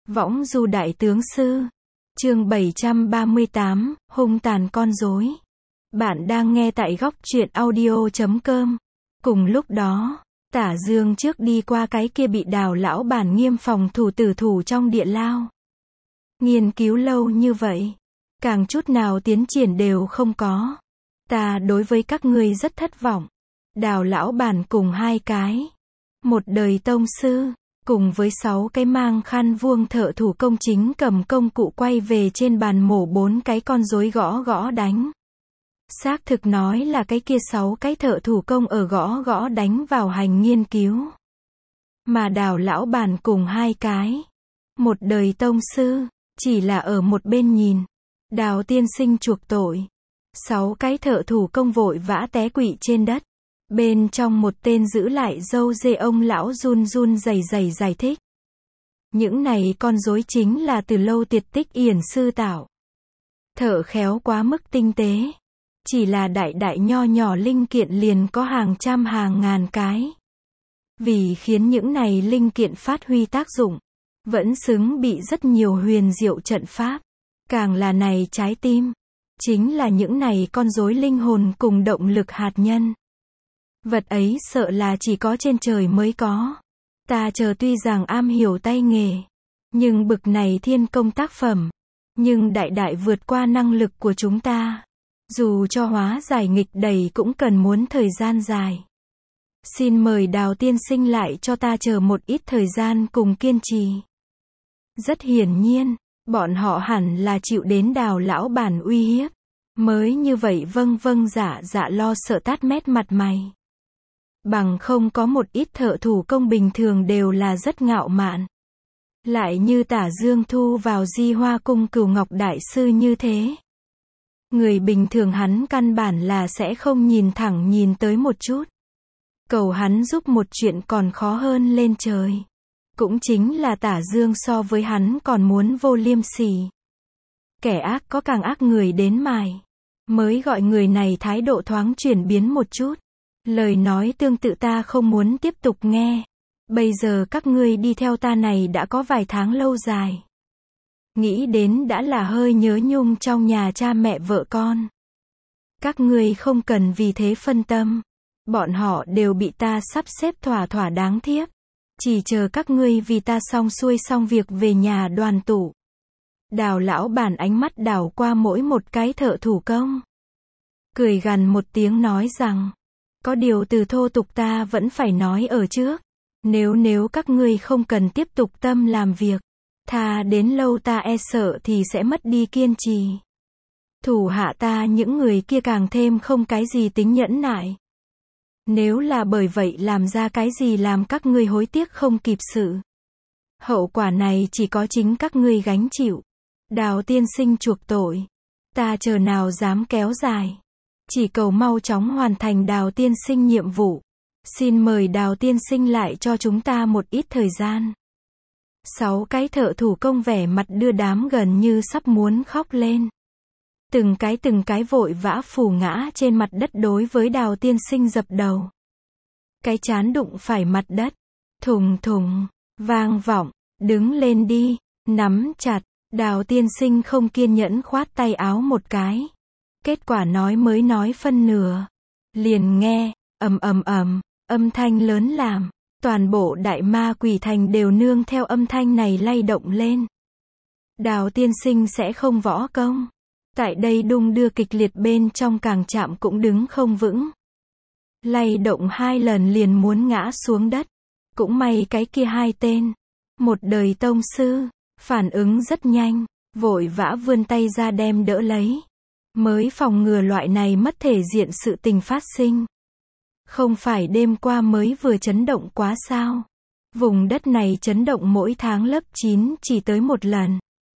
Võng du đại tướng sư. Chương 738, hung tàn con rối. Bạn đang nghe tại góc truyện audio.com. Cùng lúc đó, Tả Dương trước đi qua cái kia bị Đào lão bản nghiêm phòng thủ tử thủ trong địa lao. Nghiên cứu lâu như vậy, càng chút nào tiến triển đều không có. Ta đối với các ngươi rất thất vọng. Đào lão bản cùng hai cái, một đời tông sư, cùng với 6 cái mang khăn vuông thợ thủ công chính cầm công cụ quay về trên bàn mổ 4 cái con rối gõ gõ đánh. Xác thực nói là cái kia 6 cái thợ thủ công ở gõ gõ đánh vào hành nghiên cứu. Mà Đào lão bản cùng hai cái, một đời tông sư, chỉ là ở một bên nhìn. Đào tiên sinh chuộc tội. 6 cái thợ thủ công vội vã té quỵ trên đất. Bên trong một tên giữ lại râu dê ông lão run run rẩy rẩy giải thích. Những này con rối chính là từ lâu tuyệt tích yển sư tạo. Thợ khéo quá mức tinh tế. Chỉ là đại đại nho nhỏ linh kiện liền có hàng trăm hàng ngàn cái. Vì khiến những này linh kiện phát huy tác dụng, vẫn xứng bị rất nhiều huyền diệu trận pháp. Càng là này trái tim, chính là những này con rối linh hồn cùng động lực hạt nhân. Vật ấy sợ là chỉ có trên trời mới có. Ta chờ tuy rằng am hiểu tay nghề, nhưng bực này thiên công tác phẩm, nhưng đại đại vượt qua năng lực của chúng ta. Dù cho hóa giải nghịch đầy cũng cần muốn thời gian dài. Xin mời Đào tiên sinh lại cho ta chờ một ít thời gian cùng kiên trì. Rất hiển nhiên, bọn họ hẳn là chịu đến Đào lão bản uy hiếp, mới như vậy vâng vâng dạ dạ lo sợ tát mét mặt mày. Bằng không có một ít thợ thủ công bình thường đều là rất ngạo mạn. Lại như Tả Dương thu vào Di Hoa cung Cửu Ngọc đại sư như thế. Người bình thường hắn căn bản là sẽ không nhìn thẳng nhìn tới một chút. Cầu hắn giúp một chuyện còn khó hơn lên trời. Cũng chính là Tả Dương so với hắn còn muốn vô liêm sỉ. Kẻ ác có càng ác người đến mài. Mới gọi người này thái độ thoáng chuyển biến một chút. Lời nói tương tự ta không muốn tiếp tục nghe. Bây giờ các ngươi đi theo ta này đã có vài tháng lâu dài. Nghĩ đến đã là hơi nhớ nhung trong nhà cha mẹ vợ con. Các ngươi không cần vì thế phân tâm. Bọn họ đều bị ta sắp xếp thỏa thỏa đáng thiếp. Chỉ chờ các ngươi vì ta xong xuôi xong việc về nhà đoàn tụ. Đào lão bản ánh mắt đảo qua mỗi một cái thợ thủ công. Cười gằn một tiếng nói rằng. Có điều từ thô tục ta vẫn phải nói ở trước. Nếu các ngươi không cần tiếp tục tâm làm việc. Thà đến lâu ta e sợ thì sẽ mất đi kiên trì. Thủ hạ ta những người kia càng thêm không cái gì tính nhẫn nại. Nếu là bởi vậy làm ra cái gì làm các ngươi hối tiếc không kịp sự. Hậu quả này chỉ có chính các ngươi gánh chịu. Đào tiên sinh chuộc tội. Ta chờ nào dám kéo dài. Chỉ cầu mau chóng hoàn thành Đào tiên sinh nhiệm vụ. Xin mời Đào tiên sinh lại cho chúng ta một ít thời gian. 6 cái thợ thủ công vẻ mặt đưa đám gần như sắp muốn khóc lên. Từng cái vội vã phủ ngã trên mặt đất đối với Đào tiên sinh dập đầu. Cái chán đụng phải mặt đất. Thùng thùng, vang vọng, đứng lên đi, nắm chặt. Đào tiên sinh không kiên nhẫn khoát tay áo một cái. Kết quả mới nói phân nửa. Liền nghe, ầm ầm ầm, âm thanh lớn làm. Toàn bộ Đại Ma Quỷ Thành đều nương theo âm thanh này lay động lên. Đào tiên sinh sẽ không võ công. Tại đây đung đưa kịch liệt bên trong càng chạm cũng đứng không vững. Lay động 2 lần liền muốn ngã xuống đất. Cũng may cái kia 2 tên. Một đời tông sư, phản ứng rất nhanh, vội vã vươn tay ra đem đỡ lấy. Mới phòng ngừa loại này mất thể diện sự tình phát sinh. Không phải đêm qua mới vừa chấn động quá sao? Vùng đất này chấn động mỗi tháng lớp 9 chỉ tới một lần.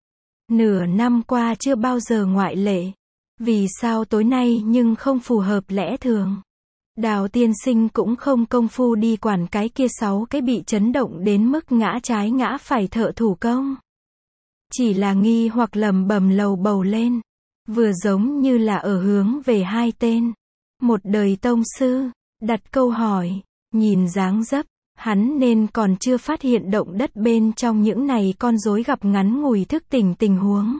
Nửa năm qua chưa bao giờ ngoại lệ. Vì sao tối nay nhưng không phù hợp lẽ thường? Đào tiên sinh cũng không công phu đi quản cái kia 6 cái bị chấn động đến mức ngã trái ngã phải thợ thủ công. Chỉ là nghi hoặc lẩm bẩm lầu bầu lên. Vừa giống như là ở hướng về 2 tên. Một đời tông sư. Đặt câu hỏi, nhìn dáng dấp, Hắn nên còn chưa phát hiện động đất bên trong những này con rối gặp ngắn ngủi thức tỉnh tình huống.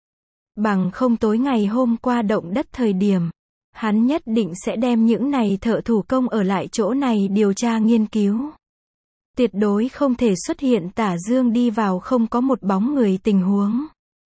Bằng không tối ngày hôm qua động đất thời điểm, hắn nhất định sẽ đem những này thợ thủ công ở lại chỗ này điều tra nghiên cứu. Tuyệt đối không thể xuất hiện Tả Dương đi vào không có một bóng người tình huống.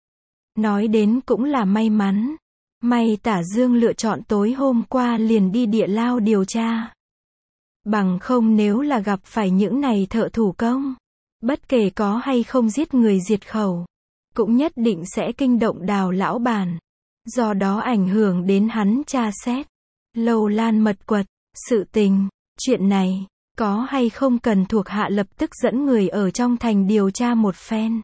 Nói đến cũng là may mắn. May Tả Dương lựa chọn tối hôm qua liền đi địa lao điều tra. Bằng không nếu là gặp phải những này thợ thủ công, bất kể có hay không giết người diệt khẩu, cũng nhất định sẽ kinh động Đào lão bản. Do đó ảnh hưởng đến hắn tra xét. Lâu Lan mật quật, sự tình, chuyện này, có hay không cần thuộc hạ lập tức dẫn người ở trong thành điều tra một phen.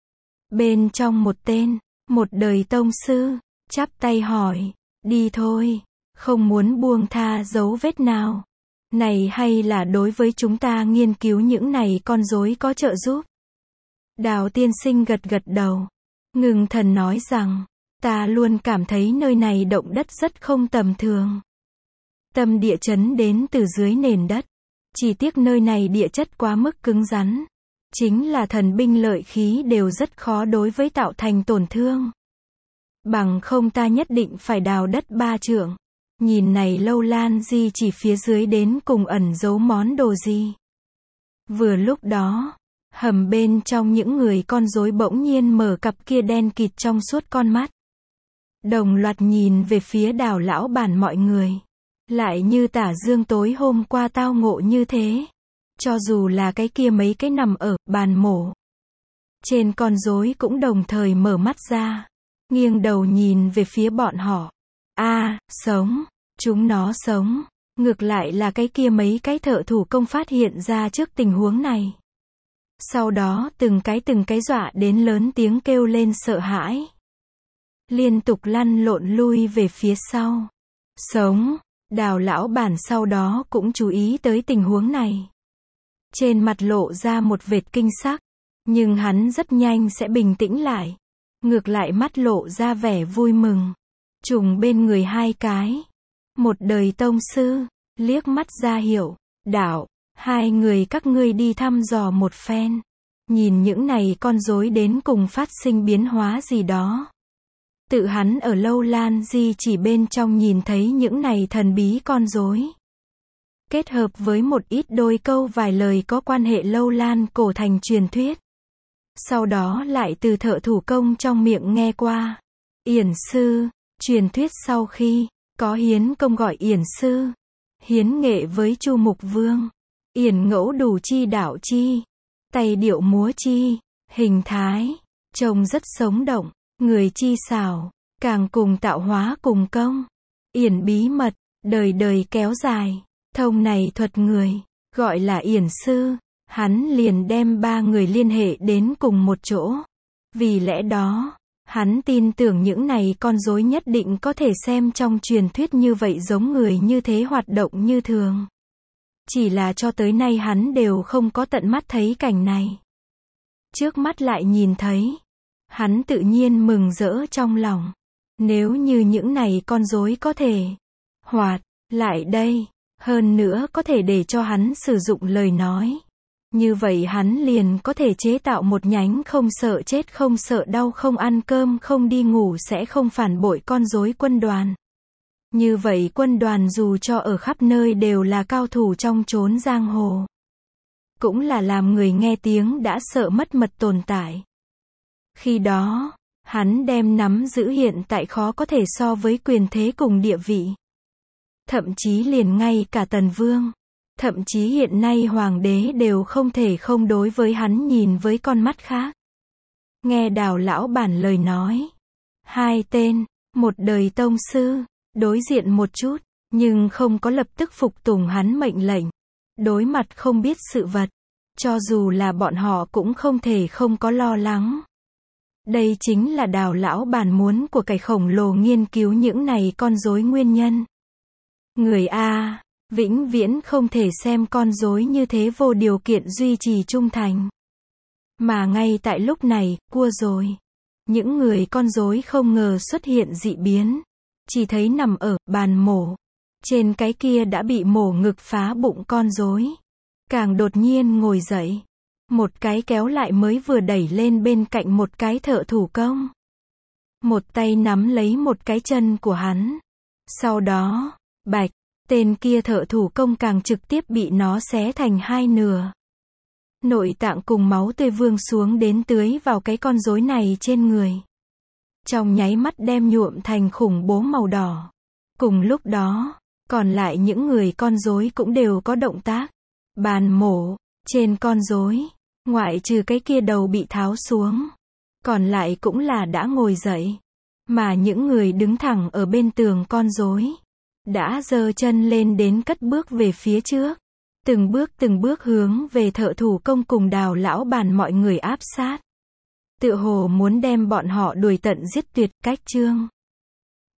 Bên trong một tên, một đời tông sư, chắp tay hỏi, đi thôi, không muốn buông tha dấu vết nào. Này hay là đối với chúng ta nghiên cứu những này con rối có trợ giúp? Đào tiên sinh gật gật đầu, ngừng thần nói rằng, ta luôn cảm thấy nơi này động đất rất không tầm thường. Tâm địa chấn đến từ dưới nền đất. Chỉ tiếc nơi này địa chất quá mức cứng rắn. Chính là thần binh lợi khí đều rất khó đối với tạo thành tổn thương. Bằng không ta nhất định phải đào đất 3 trượng. Nhìn này Lâu Lan di chỉ phía dưới đến cùng ẩn giấu món đồ gì. Vừa lúc đó, hầm bên trong những người con rối bỗng nhiên mở cặp kia đen kịt trong suốt con mắt. Đồng loạt nhìn về phía Đào lão bản mọi người. Lại như Tả Dương tối hôm qua tao ngộ như thế. Cho dù là cái kia mấy cái nằm ở bàn mổ. Trên con rối cũng đồng thời mở mắt ra. Nghiêng đầu nhìn về phía bọn họ. Sống. Chúng nó sống. Ngược lại là cái kia mấy cái thợ thủ công phát hiện ra trước tình huống này. Sau đó từng cái dọa đến lớn tiếng kêu lên sợ hãi. Liên tục lăn lộn lui về phía sau. Sống. Đào lão bản sau đó cũng chú ý tới tình huống này. Trên mặt lộ ra một vệt kinh sắc. Nhưng hắn rất nhanh sẽ bình tĩnh lại. Ngược lại mắt lộ ra vẻ vui mừng. Trùng bên người 2 cái. Một đời tông sư, liếc mắt ra hiệu. Đạo, 2 người các ngươi đi thăm dò một phen. Nhìn những này con rối đến cùng phát sinh biến hóa gì đó. Tự hắn ở Lâu Lan di chỉ bên trong nhìn thấy những này thần bí con rối. Kết hợp với một ít đôi câu vài lời có quan hệ Lâu Lan cổ thành truyền thuyết. Sau đó lại từ thợ thủ công trong miệng nghe qua. Yển sư, truyền thuyết sau khi có hiến công gọi Yển sư. Hiến nghệ với Chu Mục Vương. Yển ngẫu đủ chi đạo chi. Tay điệu múa chi. Hình thái. Trông rất sống động. Người chi xảo. Càng cùng tạo hóa cùng công. Yển bí mật. Đời đời kéo dài. Thông này thuật người. Gọi là Yển sư. Hắn liền đem 3 người liên hệ đến cùng một chỗ. Vì lẽ đó, hắn tin tưởng những này con rối nhất định có thể xem trong truyền thuyết như vậy giống người như thế hoạt động như thường. Chỉ là cho tới nay hắn đều không có tận mắt thấy cảnh này. Trước mắt lại nhìn thấy. Hắn tự nhiên mừng rỡ trong lòng. Nếu như những này con rối có thể hoạt lại đây, hơn nữa có thể để cho hắn sử dụng lời nói. Như vậy hắn liền có thể chế tạo một nhánh không sợ chết không sợ đau không ăn cơm không đi ngủ sẽ không phản bội con rối quân đoàn. Như vậy quân đoàn dù cho ở khắp nơi đều là cao thủ trong chốn giang hồ. Cũng là làm người nghe tiếng đã sợ mất mật tồn tại. Khi đó, hắn đem nắm giữ hiện tại khó có thể so với quyền thế cùng địa vị. Thậm chí liền ngay cả Tần Vương. Thậm chí hiện nay hoàng đế đều không thể không đối với hắn nhìn với con mắt khác. Nghe Đào lão bản lời nói. 2 tên, một đời tông sư, đối diện một chút, nhưng không có lập tức phục tùng hắn mệnh lệnh. Đối mặt không biết sự vật, cho dù là bọn họ cũng không thể không có lo lắng. Đây chính là Đào lão bản muốn của cái khổng lồ nghiên cứu những này con rối nguyên nhân. Người A. Vĩnh viễn không thể xem con rối như thế vô điều kiện duy trì trung thành. Mà ngay tại lúc này, cua rồi. Những người con rối không ngờ xuất hiện dị biến. Chỉ thấy nằm ở bàn mổ. Trên cái kia đã bị mổ ngực phá bụng con rối. càng đột nhiên ngồi dậy. Một cái kéo lại mới vừa đẩy lên bên cạnh một cái thợ thủ công. Một tay nắm lấy một cái chân của hắn. Sau đó, bạch, tên kia thợ thủ công càng trực tiếp bị nó xé thành hai nửa. Nội tạng cùng máu tươi vương xuống đến tưới vào cái con rối này trên người. Trong nháy mắt đem nhuộm thành khủng bố màu đỏ. Cùng lúc đó, còn lại những người con rối cũng đều có động tác. Bàn mổ, trên con rối, ngoại trừ cái kia đầu bị tháo xuống. Còn lại cũng là đã ngồi dậy. Mà những người đứng thẳng ở bên tường con rối đã giơ chân lên đến cất bước về phía trước. Từng bước hướng về thợ thủ công cùng Đào lão bản mọi người áp sát. Tựa hồ muốn đem bọn họ đuổi tận giết tuyệt. Cách chương